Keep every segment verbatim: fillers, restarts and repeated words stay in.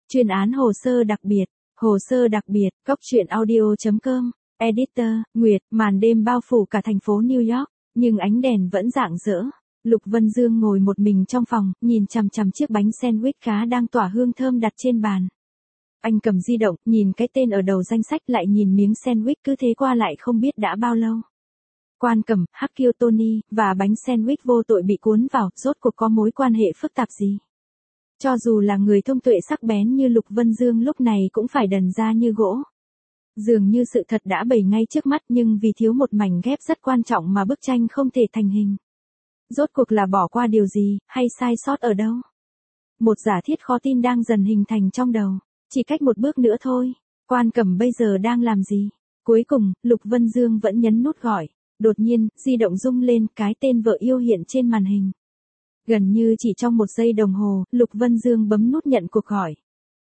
Chuyên án hồ sơ đặc biệt, hồ sơ đặc biệt, cốc truyện audio chấm com, editor, Nguyệt, màn đêm bao phủ cả thành phố New York, nhưng ánh đèn vẫn rạng rỡ. Lục Vân Dương ngồi một mình trong phòng, nhìn chằm chằm chiếc bánh sandwich cá đang tỏa hương thơm đặt trên bàn. Anh cầm di động, nhìn cái tên ở đầu danh sách lại nhìn miếng sandwich cứ thế qua lại không biết đã bao lâu. Quan Cẩm, Hắc Kiêu Tony, và bánh sandwich vô tội bị cuốn vào, rốt cuộc có mối quan hệ phức tạp gì? Cho dù là người thông tuệ sắc bén như Lục Vân Dương lúc này cũng phải đần ra như gỗ. Dường như sự thật đã bày ngay trước mắt nhưng vì thiếu một mảnh ghép rất quan trọng mà bức tranh không thể thành hình. Rốt cuộc là bỏ qua điều gì, hay sai sót ở đâu? Một giả thiết khó tin đang dần hình thành trong đầu. Chỉ cách một bước nữa thôi. Quan Cẩm bây giờ đang làm gì? Cuối cùng, Lục Vân Dương vẫn nhấn nút gọi. Đột nhiên, di động rung lên, cái tên vợ yêu hiện trên màn hình. Gần như chỉ trong một giây đồng hồ, Lục Vân Dương bấm nút nhận cuộc gọi.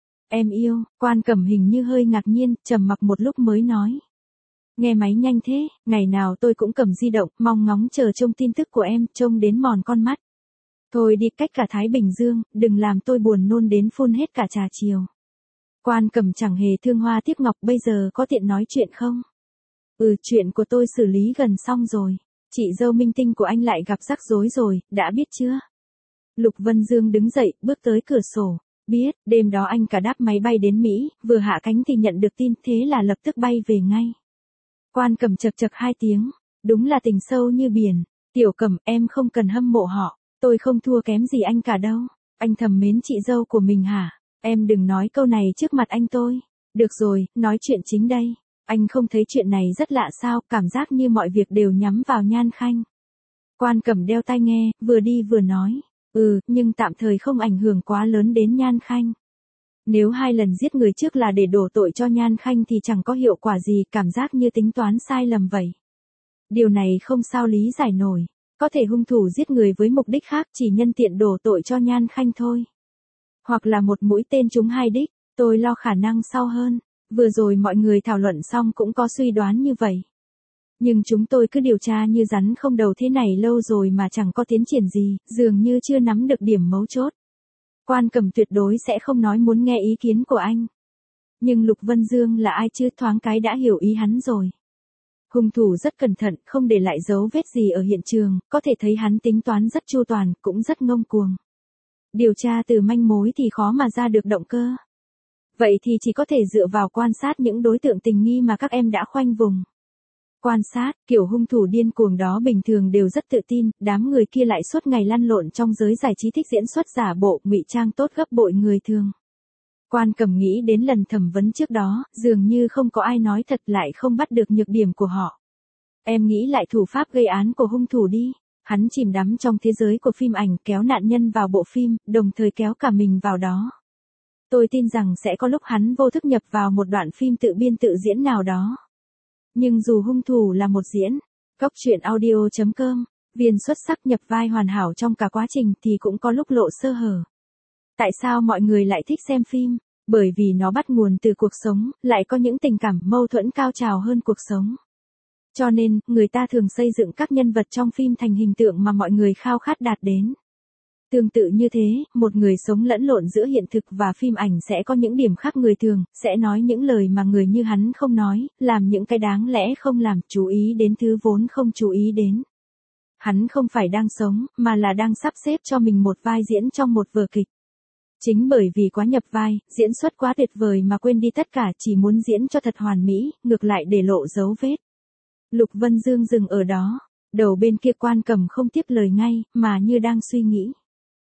Em yêu, Quan Cẩm hình như hơi ngạc nhiên, trầm mặc một lúc mới nói. Nghe máy nhanh thế, ngày nào tôi cũng cầm di động, mong ngóng chờ trông tin tức của em, trông đến mòn con mắt. Thôi đi cách cả Thái Bình Dương, đừng làm tôi buồn nôn đến phun hết cả trà chiều. Quan Cẩm chẳng hề thương hoa tiếc ngọc, bây giờ có tiện nói chuyện không? Ừ, chuyện của tôi xử lý gần xong rồi. Chị dâu minh tinh của anh lại gặp rắc rối rồi, đã biết chưa? Lục Vân Dương đứng dậy, bước tới cửa sổ. Biết, đêm đó anh cả đáp máy bay đến Mỹ, vừa hạ cánh thì nhận được tin, thế là lập tức bay về ngay. Quan Cẩm chật chật hai tiếng. Đúng là tình sâu như biển. Tiểu Cẩm, em không cần hâm mộ họ. Tôi không thua kém gì anh cả đâu. Anh thầm mến chị dâu của mình hả? Em đừng nói câu này trước mặt anh tôi. Được rồi, nói chuyện chính đây. Anh không thấy chuyện này rất lạ sao, cảm giác như mọi việc đều nhắm vào Nhan Khanh. Quan Cẩm đeo tai nghe, vừa đi vừa nói. Ừ, nhưng tạm thời không ảnh hưởng quá lớn đến Nhan Khanh. Nếu hai lần giết người trước là để đổ tội cho Nhan Khanh thì chẳng có hiệu quả gì, cảm giác như tính toán sai lầm vậy. Điều này không sao lý giải nổi. Có thể hung thủ giết người với mục đích khác chỉ nhân tiện đổ tội cho Nhan Khanh thôi. Hoặc là một mũi tên trúng hai đích, tôi lo khả năng sau hơn. Vừa rồi mọi người thảo luận xong cũng có suy đoán như vậy. Nhưng chúng tôi cứ điều tra như rắn không đầu thế này lâu rồi mà chẳng có tiến triển gì, dường như chưa nắm được điểm mấu chốt. Quan Cẩm tuyệt đối sẽ không nói muốn nghe ý kiến của anh. Nhưng Lục Vân Dương là ai chứ, thoáng cái đã hiểu ý hắn rồi. Hung thủ rất cẩn thận, không để lại dấu vết gì ở hiện trường, có thể thấy hắn tính toán rất chu toàn, cũng rất ngông cuồng. Điều tra từ manh mối thì khó mà ra được động cơ. Vậy thì chỉ có thể dựa vào quan sát những đối tượng tình nghi mà các em đã khoanh vùng. Quan sát, kiểu hung thủ điên cuồng đó bình thường đều rất tự tin, đám người kia lại suốt ngày lăn lộn trong giới giải trí thích diễn xuất giả bộ, ngụy trang tốt gấp bội người thường. Quan Cẩm nghĩ đến lần thẩm vấn trước đó, dường như không có ai nói thật lại không bắt được nhược điểm của họ. Em nghĩ lại thủ pháp gây án của hung thủ đi. Hắn chìm đắm trong thế giới của phim ảnh, kéo nạn nhân vào bộ phim, đồng thời kéo cả mình vào đó. Tôi tin rằng sẽ có lúc hắn vô thức nhập vào một đoạn phim tự biên tự diễn nào đó. Nhưng dù hung thủ là một diễn, cốc truyện audio chấm com, viên xuất sắc nhập vai hoàn hảo trong cả quá trình thì cũng có lúc lộ sơ hở. Tại sao mọi người lại thích xem phim? Bởi vì nó bắt nguồn từ cuộc sống, lại có những tình cảm mâu thuẫn cao trào hơn cuộc sống. Cho nên, người ta thường xây dựng các nhân vật trong phim thành hình tượng mà mọi người khao khát đạt đến. Tương tự như thế, một người sống lẫn lộn giữa hiện thực và phim ảnh sẽ có những điểm khác người thường, sẽ nói những lời mà người như hắn không nói, làm những cái đáng lẽ không làm, chú ý đến thứ vốn không chú ý đến. Hắn không phải đang sống, mà là đang sắp xếp cho mình một vai diễn trong một vở kịch. Chính bởi vì quá nhập vai, diễn xuất quá tuyệt vời mà quên đi tất cả, chỉ muốn diễn cho thật hoàn mỹ, ngược lại để lộ dấu vết. Lục Vân Dương dừng ở đó, đầu bên kia Quan Cẩm không tiếp lời ngay, mà như đang suy nghĩ.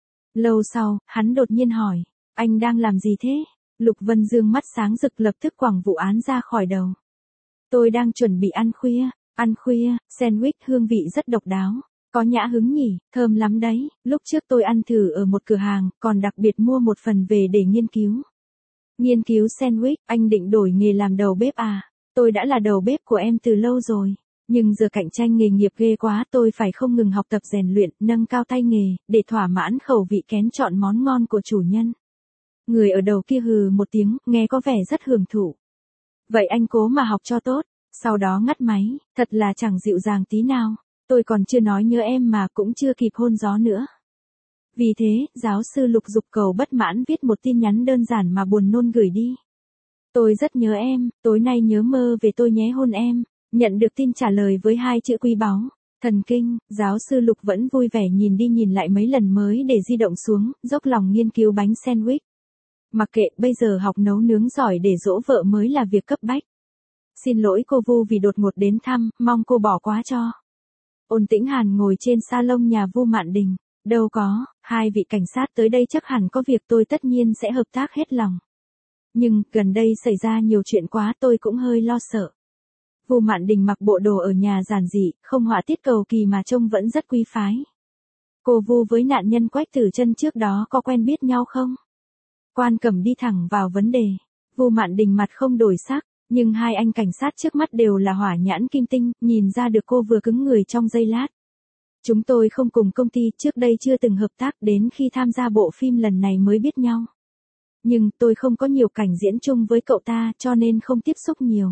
Lâu sau, hắn đột nhiên hỏi, anh đang làm gì thế? Lục Vân Dương mắt sáng rực lập tức quẳng vụ án ra khỏi đầu. Tôi đang chuẩn bị ăn khuya, ăn khuya, sandwich hương vị rất độc đáo. Có nhã hứng nhỉ, thơm lắm đấy, lúc trước tôi ăn thử ở một cửa hàng, còn đặc biệt mua một phần về để nghiên cứu. Nghiên cứu sandwich, anh định đổi nghề làm đầu bếp à? Tôi đã là đầu bếp của em từ lâu rồi. Nhưng giờ cạnh tranh nghề nghiệp ghê quá, tôi phải không ngừng học tập rèn luyện, nâng cao tay nghề, để thỏa mãn khẩu vị kén chọn món ngon của chủ nhân. Người ở đầu kia hừ một tiếng, nghe có vẻ rất hưởng thụ. Vậy anh cố mà học cho tốt, sau đó ngắt máy, thật là chẳng dịu dàng tí nào. Tôi còn chưa nói nhớ em mà cũng chưa kịp hôn gió nữa. Vì thế, giáo sư Lục Dục Cầu bất mãn viết một tin nhắn đơn giản mà buồn nôn gửi đi. Tôi rất nhớ em, tối nay nhớ mơ về tôi nhé hôn em. Nhận được tin trả lời với hai chữ quý báu. Thần kinh, giáo sư Lục vẫn vui vẻ nhìn đi nhìn lại mấy lần mới để di động xuống, dốc lòng nghiên cứu bánh sandwich. Mặc kệ, bây giờ học nấu nướng giỏi để dỗ vợ mới là việc cấp bách. Xin lỗi cô Vu vì đột ngột đến thăm, mong cô bỏ qua cho. Ôn Tĩnh Hàn ngồi trên salon nhà Vu Mạn Đình. Đâu có, hai vị cảnh sát tới đây chắc hẳn có việc tôi tất nhiên sẽ hợp tác hết lòng. Nhưng, gần đây xảy ra nhiều chuyện quá tôi cũng hơi lo sợ. Vu Mạn Đình mặc bộ đồ ở nhà giản dị, không họa tiết cầu kỳ mà trông vẫn rất quý phái. Cô Vu với nạn nhân Quách Tử Chân trước đó có quen biết nhau không? Quan Cẩm đi thẳng vào vấn đề. Vu Mạn Đình mặt không đổi sắc, nhưng hai anh cảnh sát trước mắt đều là hỏa nhãn kim tinh, nhìn ra được cô vừa cứng người trong giây lát. Chúng tôi không cùng công ty, trước đây chưa từng hợp tác, đến khi tham gia bộ phim lần này mới biết nhau. Nhưng tôi không có nhiều cảnh diễn chung với cậu ta cho nên không tiếp xúc nhiều.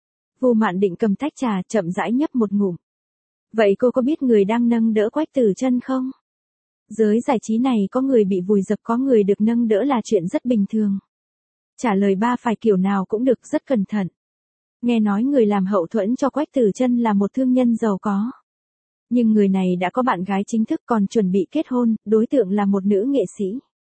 Vu Mạn Định cầm tách trà chậm rãi nhấp một ngụm. Vậy cô có biết người đang nâng đỡ Quách Tử Chân không? Giới giải trí này có người bị vùi dập có người được nâng đỡ là chuyện rất bình thường. Trả lời ba phải kiểu nào cũng được, rất cẩn thận. Nghe nói người làm hậu thuẫn cho Quách Tử Chân là một thương nhân giàu có. Nhưng người này đã có bạn gái chính thức còn chuẩn bị kết hôn, đối tượng là một nữ nghệ sĩ.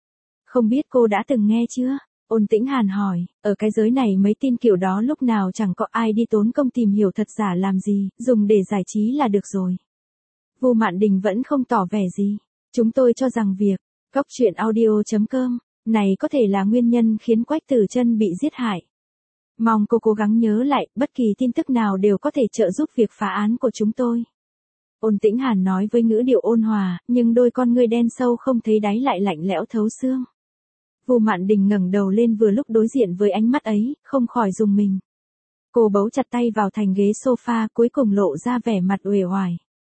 Không biết cô đã từng nghe chưa? Ôn Tĩnh Hàn hỏi, ở cái giới này mấy tin kiểu đó lúc nào chẳng có ai đi tốn công tìm hiểu thật giả làm gì, dùng để giải trí là được rồi. Vu Mạn Đình vẫn không tỏ vẻ gì. Chúng tôi cho rằng việc Cóc Truyện Audio chấm com này có thể là nguyên nhân khiến Quách Tử Chân bị giết hại. Mong cô cố gắng nhớ lại, bất kỳ tin tức nào đều có thể trợ giúp việc phá án của chúng tôi. Ôn Tĩnh Hàn nói với ngữ điệu ôn hòa, nhưng đôi con ngươi đen sâu không thấy đáy lại lạnh lẽo thấu xương. Vu Mạn Đình ngẩng đầu lên vừa lúc đối diện với ánh mắt ấy, không khỏi rùng mình. Cô bấu chặt tay vào thành ghế sofa, cuối cùng lộ ra vẻ mặt uể oải.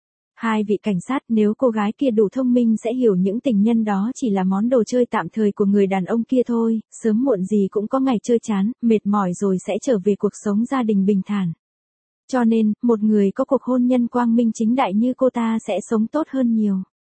Hai vị cảnh sát, nếu cô gái kia đủ thông minh sẽ hiểu những tình nhân đó chỉ là món đồ chơi tạm thời của người đàn ông kia thôi, sớm muộn gì cũng có ngày chơi chán, mệt mỏi rồi sẽ trở về cuộc sống gia đình bình thản. Cho nên, một người có cuộc hôn nhân quang minh chính đại như cô ta sẽ sống tốt hơn nhiều.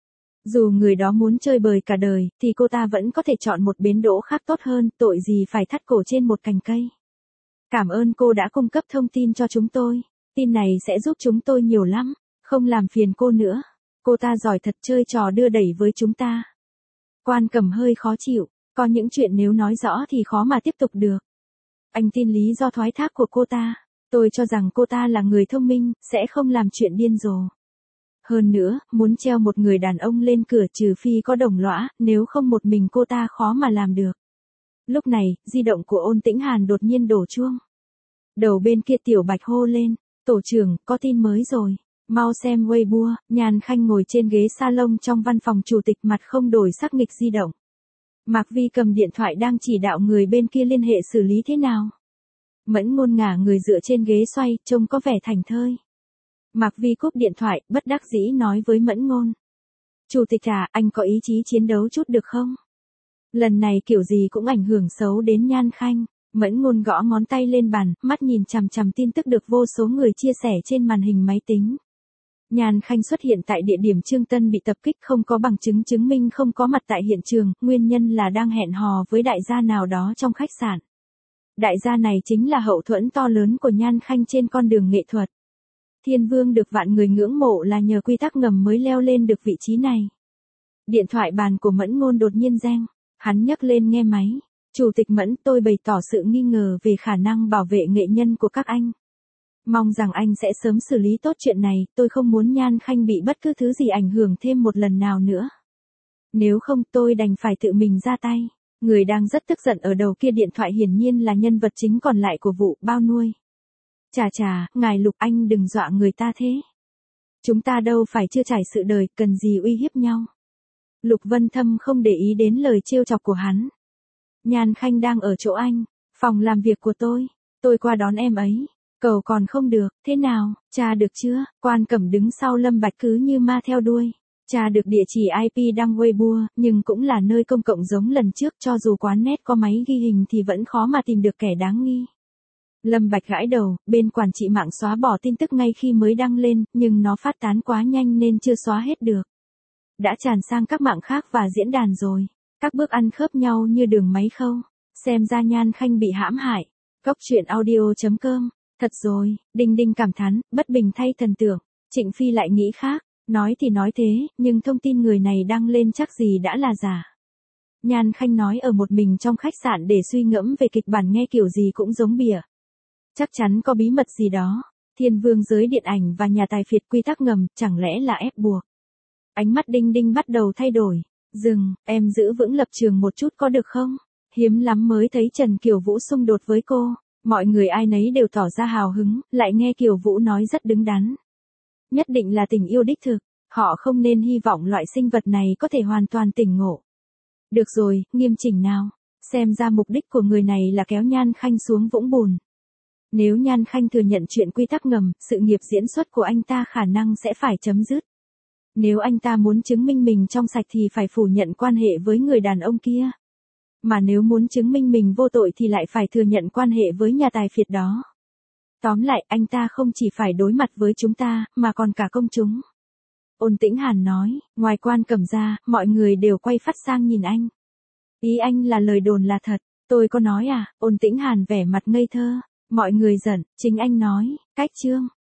Dù người đó muốn chơi bời cả đời, thì cô ta vẫn có thể chọn một bến đỗ khác tốt hơn, tội gì phải thắt cổ trên một cành cây. Cảm ơn cô đã cung cấp thông tin cho chúng tôi, tin này sẽ giúp chúng tôi nhiều lắm, không làm phiền cô nữa. Cô ta giỏi thật chơi trò đưa đẩy với chúng ta. Quan Cẩm hơi khó chịu, có những chuyện nếu nói rõ thì khó mà tiếp tục được. Anh tin lý do thoái thác của cô ta. Tôi cho rằng cô ta là người thông minh, sẽ không làm chuyện điên rồ. Hơn nữa, muốn treo một người đàn ông lên cửa trừ phi có đồng lõa, nếu không một mình cô ta khó mà làm được. Lúc này, di động của Ôn Tĩnh Hàn đột nhiên đổ chuông. Đầu bên kia Tiểu Bạch hô lên, tổ trưởng, có tin mới rồi. Mau xem Weibo. Nhan Khanh ngồi trên ghế salon trong văn phòng chủ tịch mặt không đổi sắc nghịch di động. Mạc Vi cầm điện thoại đang chỉ đạo người bên kia liên hệ xử lý thế nào. Mẫn Ngôn ngả người dựa trên ghế xoay, trông có vẻ thảnh thơi. Mạc Vi cúp điện thoại, bất đắc dĩ nói với Mẫn Ngôn. Chủ tịch à, anh có ý chí chiến đấu chút được không? Lần này kiểu gì cũng ảnh hưởng xấu đến Nhan Khanh. Mẫn Ngôn gõ ngón tay lên bàn, mắt nhìn chằm chằm tin tức được vô số người chia sẻ trên màn hình máy tính. Nhan Khanh xuất hiện tại địa điểm Trương Tân bị tập kích không có bằng chứng chứng minh không có mặt tại hiện trường, nguyên nhân là đang hẹn hò với đại gia nào đó trong khách sạn. Đại gia này chính là hậu thuẫn to lớn của Nhan Khanh trên con đường nghệ thuật. Thiên Vương được vạn người ngưỡng mộ là nhờ quy tắc ngầm mới leo lên được vị trí này. Điện thoại bàn của Mẫn Ngôn đột nhiên reng, hắn nhấc lên nghe máy. Chủ tịch Mẫn, tôi bày tỏ sự nghi ngờ về khả năng bảo vệ nghệ nhân của các anh. Mong rằng anh sẽ sớm xử lý tốt chuyện này, tôi không muốn Nhan Khanh bị bất cứ thứ gì ảnh hưởng thêm một lần nào nữa. Nếu không tôi đành phải tự mình ra tay. Người đang rất tức giận ở đầu kia điện thoại hiển nhiên là nhân vật chính còn lại của vụ bao nuôi. Chà chà, ngài Lục anh đừng dọa người ta thế. Chúng ta đâu phải chưa trải sự đời, cần gì uy hiếp nhau. Lục Vân Thâm không để ý đến lời trêu chọc của hắn. Nhan Khanh đang ở chỗ anh, phòng làm việc của tôi, tôi qua đón em ấy. Cầu còn không được, thế nào, tra được chưa? Quan Cẩm đứng sau Lâm Bạch cứ như ma theo đuôi. Tra được địa chỉ i pê đăng Weibo, nhưng cũng là nơi công cộng giống lần trước, cho dù quán net có máy ghi hình thì vẫn khó mà tìm được kẻ đáng nghi. Lâm Bạch gãi đầu, bên quản trị mạng xóa bỏ tin tức ngay khi mới đăng lên, nhưng nó phát tán quá nhanh nên chưa xóa hết được. đã tràn sang các mạng khác và diễn đàn rồi. Các bước ăn khớp nhau như đường máy khâu. Xem ra Nhan Khanh bị hãm hại. Cốc truyện audio chấm com. Thật rồi, Đinh Đinh cảm thán, bất bình thay thần tượng. Trịnh Phi lại nghĩ khác. Nói thì nói thế, nhưng thông tin người này đăng lên chắc gì đã là giả. Nhan Khanh nói ở một mình trong khách sạn để suy ngẫm về kịch bản nghe kiểu gì cũng giống bìa. Chắc chắn có bí mật gì đó. Thiên vương giới điện ảnh và nhà tài phiệt quy tắc ngầm, chẳng lẽ là ép buộc. Ánh mắt Đinh Đinh bắt đầu thay đổi. Dừng, em giữ vững lập trường một chút có được không? Hiếm lắm mới thấy Trần Kiều Vũ xung đột với cô. Mọi người ai nấy đều tỏ ra hào hứng, lại nghe Kiều Vũ nói rất đứng đắn. Nhất định là tình yêu đích thực, họ không nên hy vọng loại sinh vật này có thể hoàn toàn tỉnh ngộ. Được rồi, nghiêm chỉnh nào. Xem ra mục đích của người này là kéo Nhan Khanh xuống vũng bùn. Nếu Nhan Khanh thừa nhận chuyện quy tắc ngầm, sự nghiệp diễn xuất của anh ta khả năng sẽ phải chấm dứt. Nếu anh ta muốn chứng minh mình trong sạch thì phải phủ nhận quan hệ với người đàn ông kia. Mà nếu muốn chứng minh mình vô tội thì lại phải thừa nhận quan hệ với nhà tài phiệt đó. Tóm lại, anh ta không chỉ phải đối mặt với chúng ta, mà còn cả công chúng. Ôn Tĩnh Hàn nói, ngoài Quan Cẩm ra, mọi người đều quay phát sang nhìn anh. Ý anh là lời đồn là thật, tôi có nói à? Ôn Tĩnh Hàn vẻ mặt ngây thơ. Mọi người giận, chính anh nói, cách chương.